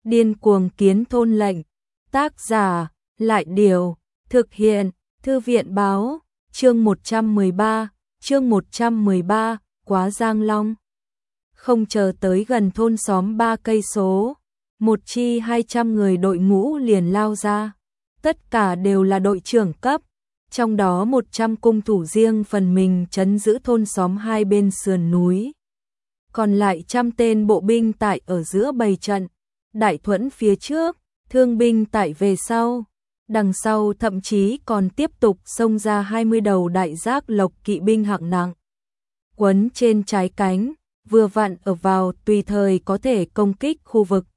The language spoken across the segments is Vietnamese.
Điên cuồng kiến thôn lệnh. Tác giả, Lại Điều, thực hiện, Thư viện Báo, chương 113, Quá Giang Long. Không chờ tới gần thôn xóm 3 cây số, một chi 200 người đội ngũ liền lao ra. Tất cả đều là đội trưởng cấp, trong đó 100 cung thủ riêng phần mình trấn giữ thôn xóm hai bên sườn núi. Còn lại 100 tên bộ binh tại ở giữa bày trận, đại thuẫn phía trước, thương binh tại về sau. Đằng sau thậm chí còn tiếp tục xông ra 20 đầu đại giác lộc kỵ binh hạng nặng. Quấn trên trái cánh, vừa vặn ở vào tùy thời có thể công kích khu vực.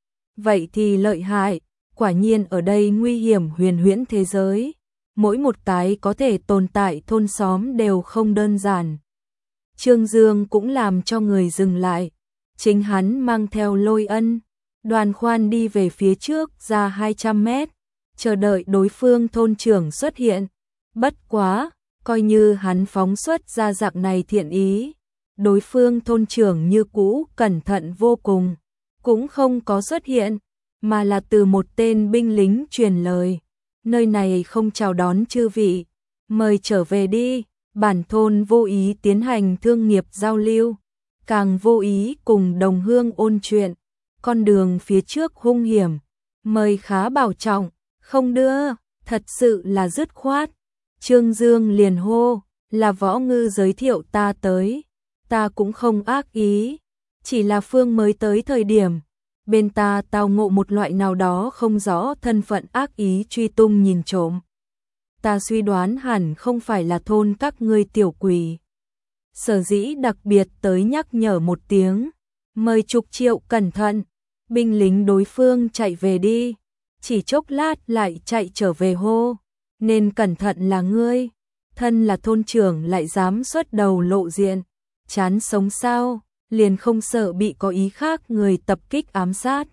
Vậy thì lợi hại, quả nhiên ở đây nguy hiểm huyền huyễn thế giới. Mỗi một cái có thể tồn tại thôn xóm đều không đơn giản. Trương Dương cũng làm cho người dừng lại. Chính hắn mang theo Lôi Ân, Đoàn Khoan đi về phía trước ra 200 mét, chờ đợi đối phương thôn trưởng xuất hiện. Bất quá, coi như hắn phóng xuất ra dạng này thiện ý, đối phương thôn trưởng như cũ cẩn thận vô cùng, cũng không có xuất hiện, mà là từ một tên binh lính truyền lời. Nơi này không chào đón chư vị, mời trở về đi. Bản thôn vô ý tiến hành thương nghiệp giao lưu, càng vô ý cùng đồng hương ôn chuyện. Con đường phía trước hung hiểm, mời khá bảo trọng, không đưa, thật sự là dứt khoát. Trương Dương liền hô, là Võ Ngư giới thiệu ta tới, ta cũng không ác ý, chỉ là Phương mới tới thời điểm, bên ta tao ngộ một loại nào đó không rõ thân phận ác ý truy tung nhìn trộm. Ta suy đoán hẳn không phải là thôn các ngươi tiểu quỷ. Sở dĩ đặc biệt tới nhắc nhở một tiếng, mời Trục Triệu cẩn thận. Binh lính đối phương chạy về đi, chỉ chốc lát lại chạy trở về hô, nên cẩn thận là ngươi, thân là thôn trưởng lại dám xuất đầu lộ diện, chán sống sao, liền không sợ bị có ý khác người tập kích ám sát.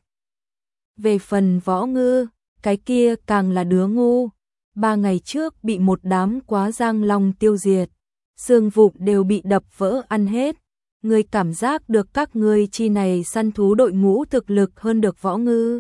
Về phần Võ Ngư, cái kia càng là đứa ngu, 3 ngày trước bị một đám Quá Giang Long tiêu diệt, xương vụn đều bị đập vỡ ăn hết. Ngươi cảm giác được các ngươi chi này săn thú đội ngũ thực lực hơn được Võ Ngư.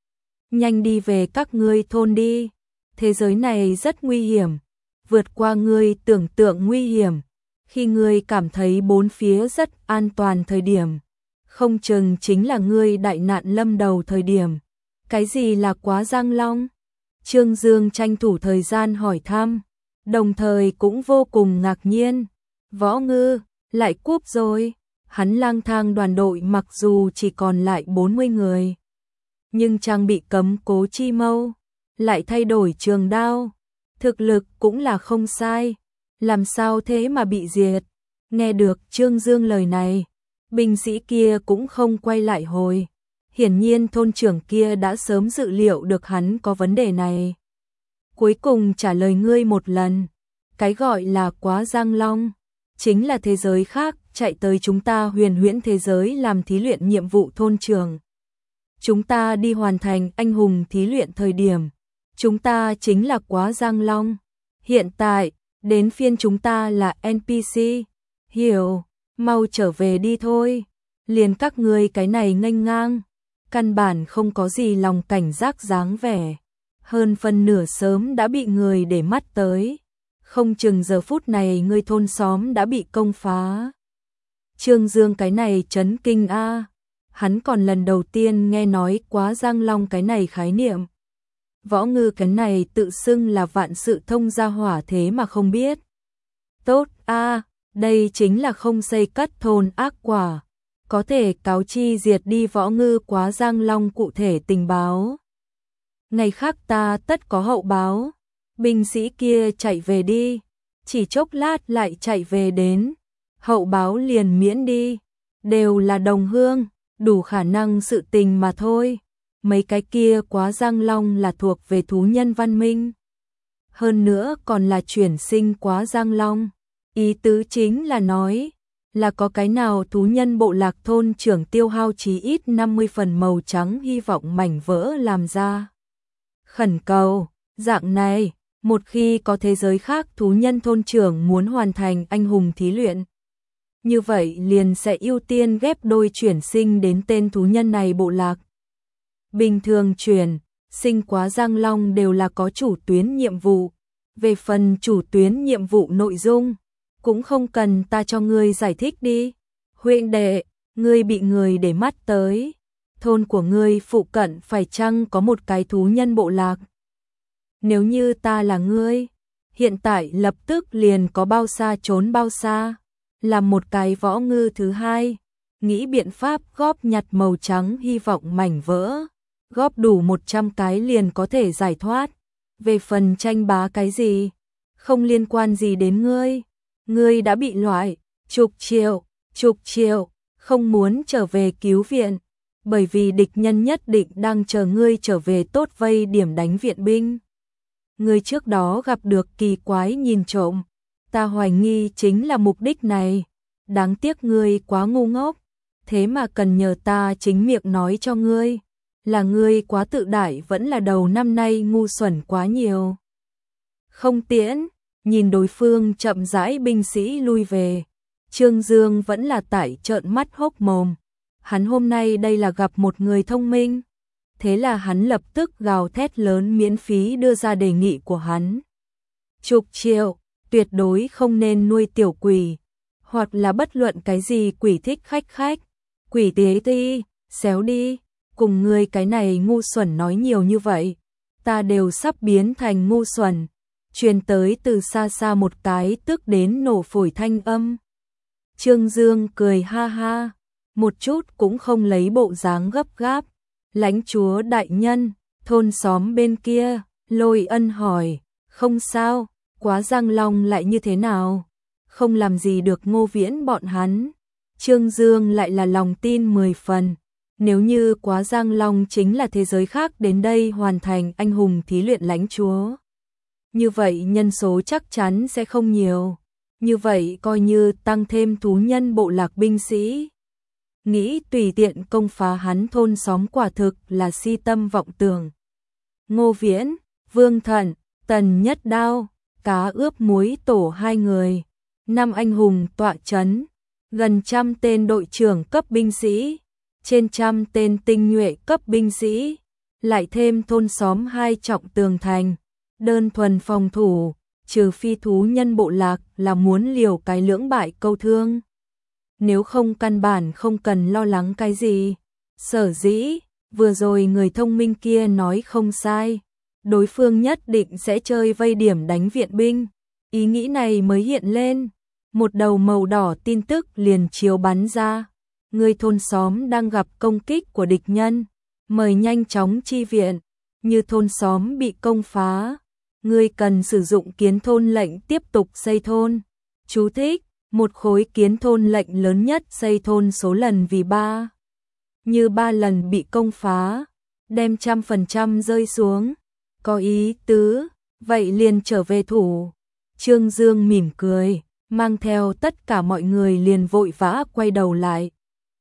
Nhanh đi về các ngươi thôn đi, thế giới này rất nguy hiểm, vượt qua ngươi tưởng tượng nguy hiểm. Khi ngươi cảm thấy bốn phía rất an toàn thời điểm, không chừng chính là ngươi đại nạn lâm đầu thời điểm. Cái gì là Quá Giang Long? Trương Dương tranh thủ thời gian hỏi thăm, đồng thời cũng vô cùng ngạc nhiên. Võ Ngư lại cúp rồi. Hắn lang thang đoàn đội mặc dù chỉ còn lại 40 người, nhưng trang bị cấm cố chi mâu, lại thay đổi trường đao, thực lực cũng là không sai, làm sao thế mà bị diệt. Nghe được Trương Dương lời này, binh sĩ kia cũng không quay lại hồi, hiển nhiên thôn trưởng kia đã sớm dự liệu được hắn có vấn đề này. Cuối cùng trả lời ngươi một lần, cái gọi là Quá Giang Long chính là thế giới khác chạy tới chúng ta huyền huyễn thế giới làm thí luyện nhiệm vụ thôn trưởng. Chúng ta đi hoàn thành anh hùng thí luyện thời điểm, chúng ta chính là Quá Giang Long. Hiện tại, đến phiên chúng ta là NPC. Hiểu, mau trở về đi thôi. Liền các ngươi cái này nghênh ngang, căn bản không có gì lòng cảnh giác dáng vẻ. Hơn phân nửa sớm đã bị người để mắt tới. Không chừng giờ phút này người thôn xóm đã bị công phá. Trương Dương cái này chấn kinh a, hắn còn lần đầu tiên nghe nói Quá Giang Long cái này khái niệm. Võ Ngư cái này tự xưng là vạn sự thông gia hỏa thế mà không biết. Tốt a, đây chính là không xây cất thôn ác quả, có thể cáo chi diệt đi Võ Ngư Quá Giang Long cụ thể tình báo. Ngày khác ta tất có hậu báo. Binh sĩ kia chạy về đi, chỉ chốc lát lại chạy về đến, hậu báo liền miễn đi, đều là đồng hương, đủ khả năng sự tình mà thôi. Mấy cái kia Quá Giang Long là thuộc về thú nhân văn minh, hơn nữa còn là chuyển sinh Quá Giang Long. Ý tứ chính là nói, là có cái nào thú nhân bộ lạc thôn trưởng tiêu hao chí ít 50 phần màu trắng hy vọng mảnh vỡ làm ra. Khẩn cầu, dạng này, một khi có thế giới khác thú nhân thôn trưởng muốn hoàn thành anh hùng thí luyện, như vậy liền sẽ ưu tiên ghép đôi chuyển sinh đến tên thú nhân này bộ lạc. bình thường chuyển, sinh quá Giang Long đều là có chủ tuyến nhiệm vụ. Về phần chủ tuyến nhiệm vụ nội dung, cũng không cần ta cho ngươi giải thích đi. Huynh đệ, ngươi bị người để mắt tới. Thôn của ngươi phụ cận phải chăng có một cái thú nhân bộ lạc? Nếu như ta là ngươi, hiện tại lập tức liền có bao xa trốn bao xa. Làm một cái võ ngư thứ hai, nghĩ biện pháp góp nhặt màu trắng hy vọng mảnh vỡ. Góp đủ 100 cái liền có thể giải thoát. Về phần tranh bá cái gì, không liên quan gì đến ngươi. Ngươi đã bị loại, chục triệu, không muốn trở về cứu viện. Bởi vì địch nhân nhất định đang chờ ngươi trở về tốt vây điểm đánh viện binh. Ngươi trước đó gặp được kỳ quái nhìn trộm, ta hoài nghi chính là mục đích này. Đáng tiếc ngươi quá ngu ngốc, thế mà cần nhờ ta chính miệng nói cho ngươi. Là ngươi quá tự đại vẫn là đầu năm nay ngu xuẩn quá nhiều. Không tiễn, nhìn đối phương chậm rãi binh sĩ lui về. Trương Dương vẫn là tại trợn mắt hốc mồm. Hắn hôm nay đây là gặp một người thông minh. Thế là hắn lập tức gào thét lớn miễn phí đưa ra đề nghị của hắn. Chục triệu, tuyệt đối không nên nuôi tiểu quỷ. Hoặc là bất luận cái gì quỷ thích khách. Quỷ tế ti, xéo đi. Cùng ngươi cái này ngu xuẩn nói nhiều như vậy, ta đều sắp biến thành ngu xuẩn. Truyền tới từ xa xa một cái tức đến nổ phổi thanh âm. Trương Dương cười ha ha, một chút cũng không lấy bộ dáng gấp gáp. Lãnh chúa đại nhân, thôn xóm bên kia, Lôi Ân hỏi, không sao, quá Giang Long lại như thế nào? Không làm gì được Ngô Viễn bọn hắn. Trương Dương lại là lòng tin 10 phần. Nếu như quá Giang Long chính là thế giới khác đến đây hoàn thành anh hùng thí luyện lãnh chúa. Như vậy nhân số chắc chắn sẽ không nhiều. Như vậy coi như tăng thêm thú nhân bộ lạc binh sĩ. Nghĩ tùy tiện công phá hắn thôn xóm quả thực là si tâm vọng tưởng. Ngô Viễn, Vương Thận, Tần Nhất Đao, cá ướp muối tổ 2 người. 5 anh hùng tọa chấn. Gần 100 tên đội trưởng cấp binh sĩ. Trên 100 tên tinh nhuệ cấp binh sĩ, lại thêm thôn xóm 2 trọng tường thành, đơn thuần phòng thủ, trừ phi thú nhân bộ lạc là muốn liều cái lưỡng bại câu thương. Nếu không căn bản không cần lo lắng cái gì. Sở dĩ, vừa rồi người thông minh kia nói không sai, đối phương nhất định sẽ chơi vây điểm đánh viện binh. Ý nghĩ này mới hiện lên, một đầu màu đỏ tin tức liền chiếu bắn ra. Người thôn xóm đang gặp công kích của địch nhân, mời nhanh chóng chi viện. Như thôn xóm bị công phá, ngươi cần sử dụng kiến thôn lệnh tiếp tục xây thôn. Chú thích, một khối kiến thôn lệnh lớn nhất xây thôn số lần vì 3. Như 3 lần bị công phá, đem 100% rơi xuống. Có ý tứ, vậy liền trở về thủ. Trương Dương mỉm cười, mang theo tất cả mọi người liền vội vã quay đầu lại.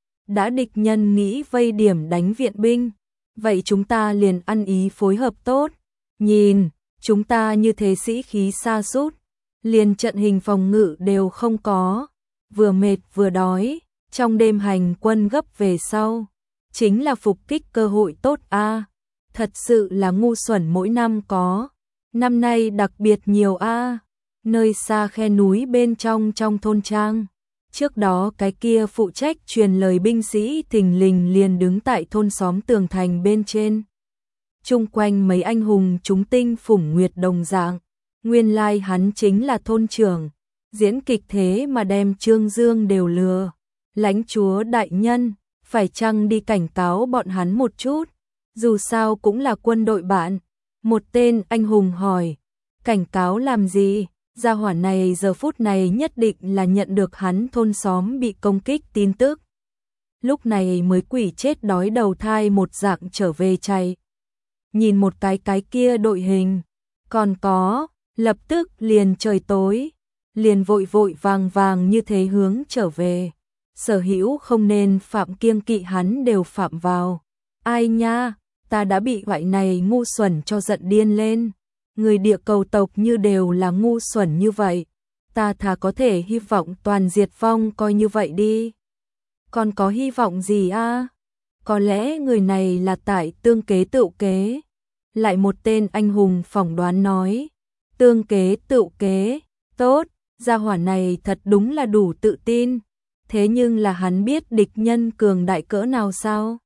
Đã địch nhân nghĩ vây điểm đánh viện binh, vậy chúng ta liền ăn ý phối hợp tốt. Nhìn, chúng ta như thế sĩ khí sa sút, liền trận hình phòng ngự đều không có, vừa mệt vừa đói, trong đêm hành quân gấp về sau, chính là phục kích cơ hội tốt a. Thật sự là ngu xuẩn mỗi năm có, năm nay đặc biệt nhiều a. Nơi xa khe núi bên trong thôn trang. Trước đó cái kia phụ trách truyền lời binh sĩ thình lình liền đứng tại thôn xóm tường thành bên trên. Chung quanh mấy anh hùng chúng tinh phủng nguyệt đồng dạng. Nguyên lai hắn chính là thôn trưởng. Diễn kịch thế mà đem Trương Dương đều lừa. Lãnh chúa đại nhân, phải chăng đi cảnh cáo bọn hắn một chút? Dù sao cũng là quân đội bạn. Một tên anh hùng hỏi, cảnh cáo làm gì? Gia hỏa này giờ phút này nhất định là nhận được hắn thôn xóm bị công kích tin tức. Lúc này mới quỷ chết đói đầu thai một dạng trở về chạy. Nhìn một cái kia đội hình, còn có, lập tức liền trời tối, liền vội vàng như thế hướng trở về. Sở hữu không nên phạm kiêng kỵ hắn đều phạm vào. Ai nha, ta đã bị loại này ngu xuẩn cho giận điên lên. Người địa cầu tộc như đều là ngu xuẩn như vậy, ta thà có thể hy vọng toàn diệt vong coi như vậy đi. Còn có hy vọng gì a? Có lẽ người này là tại tương kế tựu kế. Lại một tên anh hùng phỏng đoán nói, tương kế tựu kế, tốt, gia hỏa này thật đúng là đủ tự tin. Thế nhưng là hắn biết địch nhân cường đại cỡ nào sao?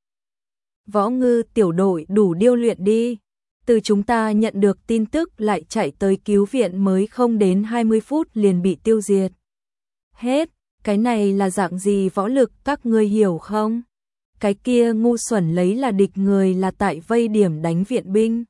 Võ Ngư tiểu đội đủ điêu luyện đi. Từ chúng ta nhận được tin tức lại chạy tới cứu viện mới không đến 20 phút liền bị tiêu diệt. Hết, cái này là dạng gì võ lực các ngươi hiểu không? Cái kia ngu xuẩn lấy là địch người là tại vây điểm đánh viện binh.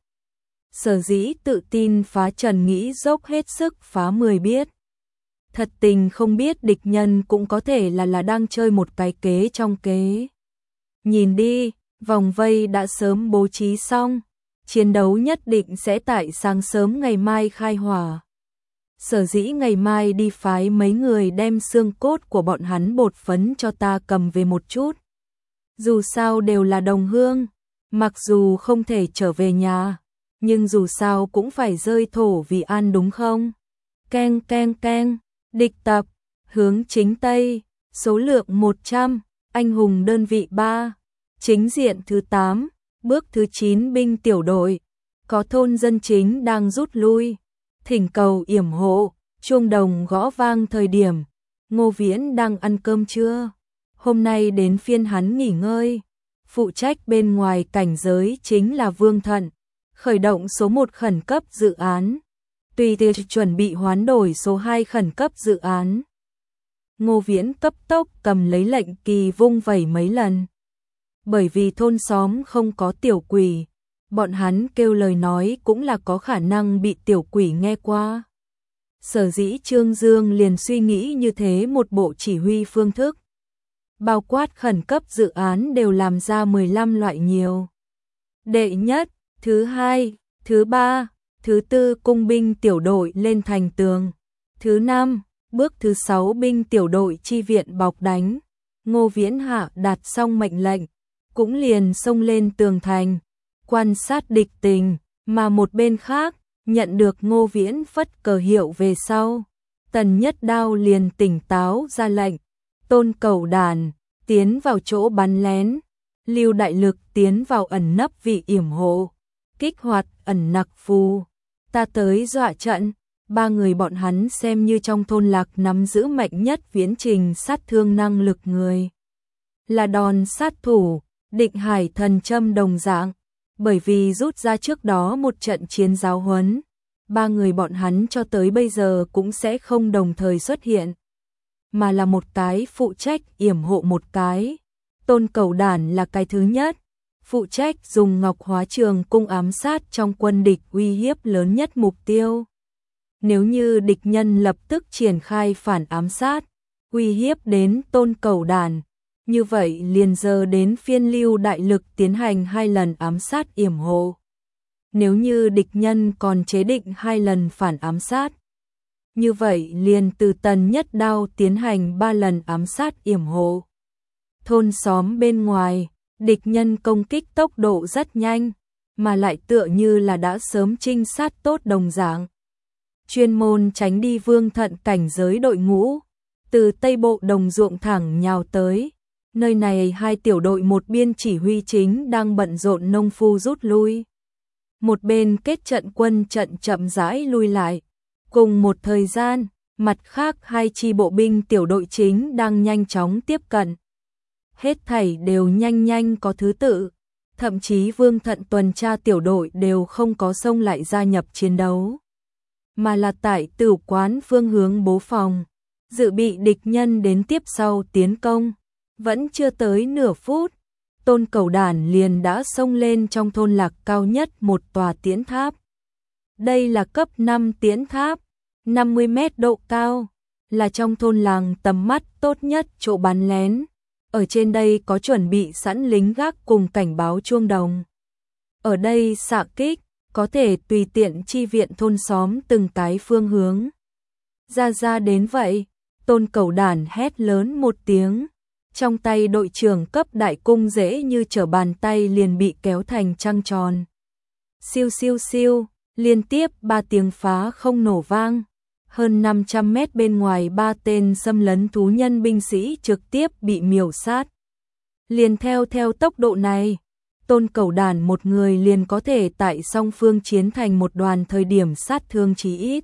Sở dĩ tự tin phá trần nghĩ dốc hết sức phá 10 biết. Thật tình không biết địch nhân cũng có thể là đang chơi một cái kế trong kế. Nhìn đi, vòng vây đã sớm bố trí xong. Chiến đấu nhất định sẽ tại sáng sớm ngày mai khai hỏa. Sở dĩ ngày mai đi phái mấy người đem xương cốt của bọn hắn bột phấn cho ta cầm về một chút. Dù sao đều là đồng hương, mặc dù không thể trở về nhà, nhưng dù sao cũng phải rơi thổ vì an đúng không? Keng keng keng, địch tập, hướng chính Tây, số lượng 100, anh hùng đơn vị 3, chính diện thứ 8, bước thứ 9 binh tiểu đội, có thôn dân chính đang rút lui, thỉnh cầu yểm hộ, chuông đồng gõ vang thời điểm, Ngô Viễn đang ăn cơm trưa. Hôm nay đến phiên hắn nghỉ ngơi, phụ trách bên ngoài cảnh giới chính là Vương Thận, khởi động số 1 khẩn cấp dự án, tùy tiện chuẩn bị hoán đổi số 2 khẩn cấp dự án. Ngô Viễn cấp tốc cầm lấy lệnh kỳ vung vẩy mấy lần. Bởi vì thôn xóm không có tiểu quỷ, bọn hắn kêu lời nói cũng là có khả năng bị tiểu quỷ nghe qua. Sở dĩ Trương Dương liền suy nghĩ như thế một bộ chỉ huy phương thức. Bao quát khẩn cấp dự án đều làm ra 15 loại nhiều. Đệ nhất, thứ hai, thứ ba, thứ tư cung binh tiểu đội lên thành tường. Thứ năm, bước thứ 6 binh tiểu đội chi viện bọc đánh. Ngô Viễn hạ đạt xong mệnh lệnh, cũng liền xông lên tường thành, quan sát địch tình, mà một bên khác, nhận được Ngô Viễn phất cờ hiệu về sau. Tần Nhất Đao liền tỉnh táo ra lệnh, Tôn Cẩu Đàn, tiến vào chỗ bắn lén, Lưu Đại Lực tiến vào ẩn nấp vị yểm hộ, kích hoạt ẩn nặc phù, ta tới dọa trận. Ba người bọn hắn xem như trong thôn lạc nắm giữ mạnh nhất viễn trình sát thương năng lực người. Là đòn sát thủ, Định Hải thần châm đồng dạng, bởi vì rút ra trước đó một trận chiến giáo huấn, ba người bọn hắn cho tới bây giờ cũng sẽ không đồng thời xuất hiện, mà là một cái phụ trách yểm hộ một cái. Tôn Cẩu Đản là cái thứ nhất, phụ trách dùng Ngọc Hóa Trường cung ám sát trong quân địch uy hiếp lớn nhất mục tiêu. Nếu như địch nhân lập tức triển khai phản ám sát, uy hiếp đến Tôn Cẩu Đản, như vậy liền giờ đến phiên Lưu Đại Lực tiến hành 2 lần ám sát yểm hộ. Nếu như địch nhân còn chế định 2 lần phản ám sát, như vậy liền từ Tần Nhất Đao tiến hành 3 lần ám sát yểm hộ. Thôn xóm bên ngoài, địch nhân công kích tốc độ rất nhanh, mà lại tựa như là đã sớm trinh sát tốt đồng dạng. Chuyên môn tránh đi Vương Thận cảnh giới đội ngũ, từ Tây Bộ đồng ruộng thẳng nhào tới. Nơi này 2 tiểu đội một biên chỉ huy chính đang bận rộn nông phu rút lui. Một bên kết trận quân trận chậm rãi lui lại. Cùng một thời gian, mặt khác 2 chi bộ binh tiểu đội chính đang nhanh chóng tiếp cận. Hết thảy đều nhanh có thứ tự. Thậm chí Vương Thận tuần tra tiểu đội đều không có xông lại gia nhập chiến đấu, mà là tại tử quán phương hướng bố phòng, dự bị địch nhân đến tiếp sau tiến công. Vẫn chưa tới nửa phút, Tôn Cẩu Đản liền đã xông lên trong thôn lạc cao nhất một tòa tiễn tháp. Đây là cấp 5 tiễn tháp, 50 mét độ cao, là trong thôn làng tầm mắt tốt nhất chỗ bắn lén. Ở trên đây có chuẩn bị sẵn lính gác cùng cảnh báo chuông đồng. Ở đây xạ kích, có thể tùy tiện chi viện thôn xóm từng cái phương hướng. Ra đến vậy, Tôn Cẩu Đản hét lớn một tiếng. Trong tay đội trưởng cấp đại cung dễ như trở bàn tay liền bị kéo thành trăng tròn. Siêu siêu siêu, liên tiếp 3 tiếng phá không nổ vang. Hơn 500 mét bên ngoài 3 tên xâm lấn thú nhân binh sĩ trực tiếp bị miểu sát. Liền theo tốc độ này, Tôn Cẩu Đản một người liền có thể tại song phương chiến thành một đoàn, thời điểm sát thương chí ít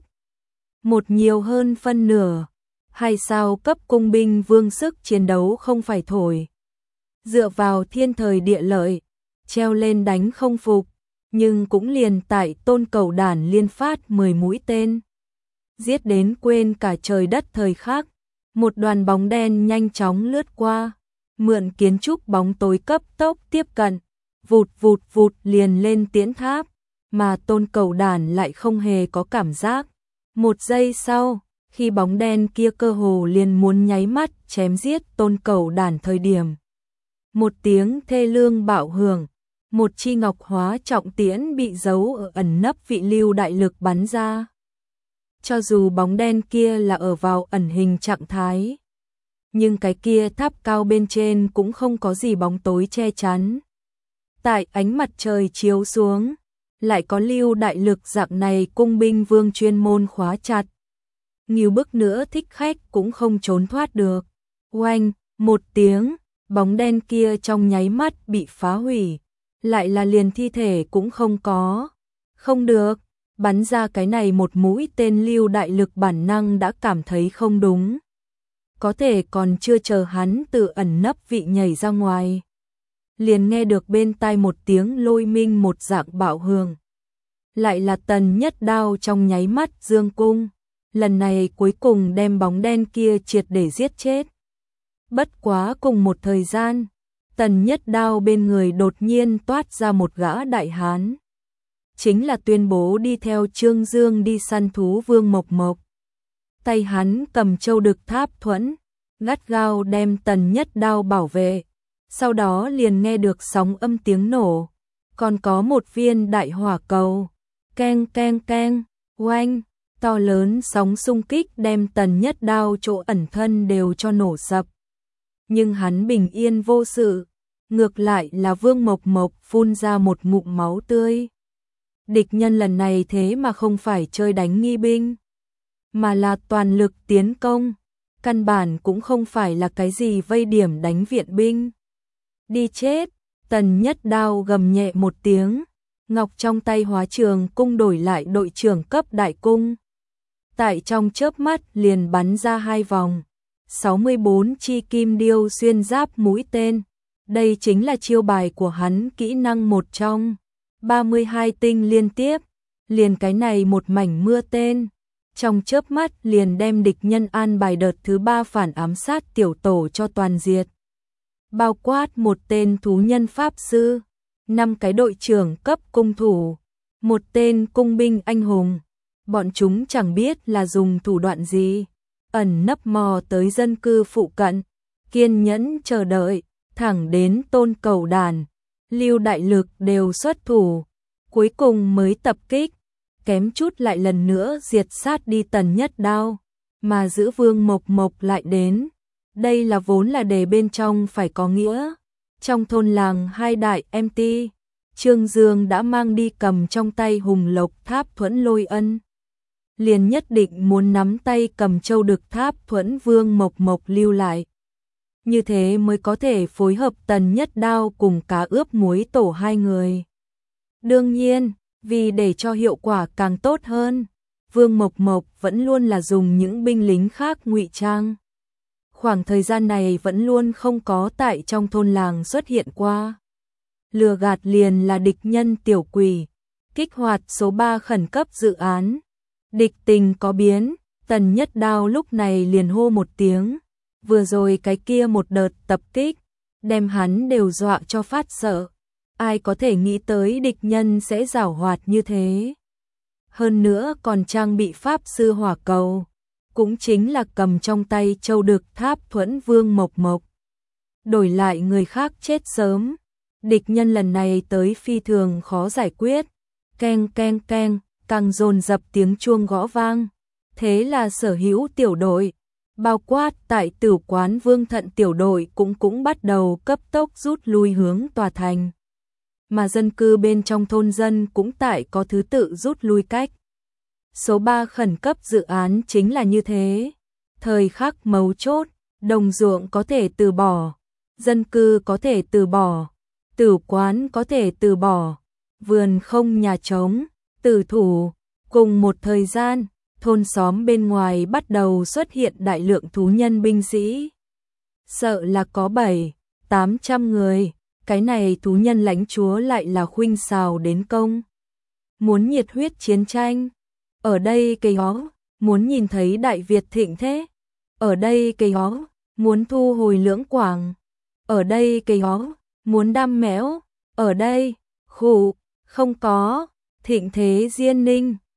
một nhiều hơn phân nửa. Hay sao cấp cung binh vương sức chiến đấu không phải thổi. Dựa vào thiên thời địa lợi, treo lên đánh không phục, nhưng cũng liền tại Tôn Cẩu Đản liên phát 10 mũi tên. Giết đến quên cả trời đất thời khắc, một đoàn bóng đen nhanh chóng lướt qua, mượn kiến trúc bóng tối cấp tốc tiếp cận, vụt vụt vụt liền lên tiễn tháp, mà Tôn Cẩu Đản lại không hề có cảm giác. Một giây sau, khi bóng đen kia cơ hồ liền muốn nháy mắt chém giết Tôn Cẩu Đản thời điểm. Một tiếng thê lương bạo hưởng, một chi ngọc hóa trọng tiễn bị giấu ở ẩn nấp vị lưu đại lực bắn ra. Cho dù bóng đen kia là ở vào ẩn hình trạng thái, nhưng cái kia tháp cao bên trên cũng không có gì bóng tối che chắn. Tại ánh mặt trời chiếu xuống, lại có lưu đại lực dạng này cung binh vương chuyên môn khóa chặt. Nhiều bức nữa thích khách cũng không trốn thoát được. Oanh, một tiếng, bóng đen kia trong nháy mắt bị phá hủy, lại là liền thi thể cũng không có. Không được, bắn ra cái này một mũi tên lưu đại lực bản năng đã cảm thấy không đúng. Có thể còn chưa chờ hắn từ ẩn nấp vị nhảy ra ngoài, liền nghe được bên tai một tiếng lôi minh một dạng bạo hưởng. Lại là Tần Nhất Đao trong nháy mắt dương cung, lần này cuối cùng đem bóng đen kia triệt để giết chết. Bất quá cùng một thời gian, Tần Nhất Đao bên người đột nhiên toát ra một gã đại hán. Chính là tuyên bố đi theo Trương Dương đi săn thú Vương Mộc Mộc. Tay hắn cầm châu đực tháp thuẫn, gắt gao đem Tần Nhất Đao bảo vệ. Sau đó liền nghe được sóng âm tiếng nổ, còn có một viên đại hỏa cầu. Keng keng keng, oanh, to lớn sóng xung kích đem Tần Nhất Đao chỗ ẩn thân đều cho nổ sập. Nhưng hắn bình yên vô sự, ngược lại là Vương Mộc Mộc phun ra một ngụm máu tươi. Địch nhân lần này thế mà không phải chơi đánh nghi binh, mà là toàn lực tiến công, căn bản cũng không phải là cái gì vây điểm đánh viện binh. Đi chết, Tần Nhất Đao gầm nhẹ một tiếng, ngọc trong tay hóa trường cung đổi lại đội trưởng cấp đại cung. Tại trong chớp mắt liền bắn ra 2 vòng, 64 chi kim điêu xuyên giáp mũi tên. Đây chính là chiêu bài của hắn, kỹ năng một trong 32 tinh liên tiếp, liền cái này một mảnh mưa tên. Trong chớp mắt liền đem địch nhân an bài đợt thứ 3 phản ám sát tiểu tổ cho toàn diệt. Bao quát một tên thú nhân pháp sư, 5 cái đội trưởng cấp cung thủ, một tên cung binh anh hùng. Bọn chúng chẳng biết là dùng thủ đoạn gì, ẩn nấp mò tới dân cư phụ cận, kiên nhẫn chờ đợi, thẳng đến Tôn Cẩu Đản, lưu đại lực đều xuất thủ, cuối cùng mới tập kích, kém chút lại lần nữa diệt sát đi Tần Nhất Đao, mà giữ Vương Mộc Mộc lại đến. Đây là vốn là đề bên trong phải có nghĩa. Trong thôn làng 2 đại MT, Trương Dương đã mang đi cầm trong tay hùng lộc tháp thuẫn Lôi Ân. Liền nhất định muốn nắm tay cầm châu đực tháp thuẫn Vương Mộc Mộc lưu lại. Như thế mới có thể phối hợp Tần Nhất Đao cùng cá ướp muối tổ 2 người. Đương nhiên, vì để cho hiệu quả càng tốt hơn, Vương Mộc Mộc vẫn luôn là dùng những binh lính khác ngụy trang. Khoảng thời gian này vẫn luôn không có tại trong thôn làng xuất hiện qua. Lừa gạt liền là địch nhân tiểu quỷ. Kích hoạt số 3 khẩn cấp dự án. Địch tình có biến, Tần Nhất Đao lúc này liền hô một tiếng. Vừa rồi cái kia một đợt tập kích, đem hắn đều dọa cho phát sợ. Ai có thể nghĩ tới địch nhân sẽ giảo hoạt như thế. Hơn nữa còn trang bị pháp sư hỏa cầu, cũng chính là cầm trong tay châu đực tháp thuẫn Vương Mộc Mộc. Đổi lại người khác chết sớm, địch nhân lần này tới phi thường khó giải quyết. Keng keng keng, càng dồn dập tiếng chuông gõ vang. Thế là sở hữu tiểu đội, bao quát tại tử quán Vương Thận tiểu đội cũng bắt đầu cấp tốc rút lui hướng tòa thành. Mà dân cư bên trong thôn dân cũng tại có thứ tự rút lui cách. Số 3 khẩn cấp dự án chính là như thế. Thời khắc mấu chốt, đồng ruộng có thể từ bỏ. dân cư có thể từ bỏ, tử quán có thể từ bỏ, vườn không nhà trống, tử thủ. Cùng một thời gian, thôn xóm bên ngoài bắt đầu xuất hiện đại lượng thú nhân binh sĩ. Sợ là có 700-800 người, cái này thú nhân lãnh chúa lại là khuynh xào đến công. Muốn nhiệt huyết chiến tranh, ở đây cây ó, muốn nhìn thấy Đại Việt thịnh thế, ở đây cây ó, muốn thu hồi Lưỡng Quảng, ở đây cây ó, muốn đam mẽo, ở đây, khụ, không có, thịnh thế Diên Ninh.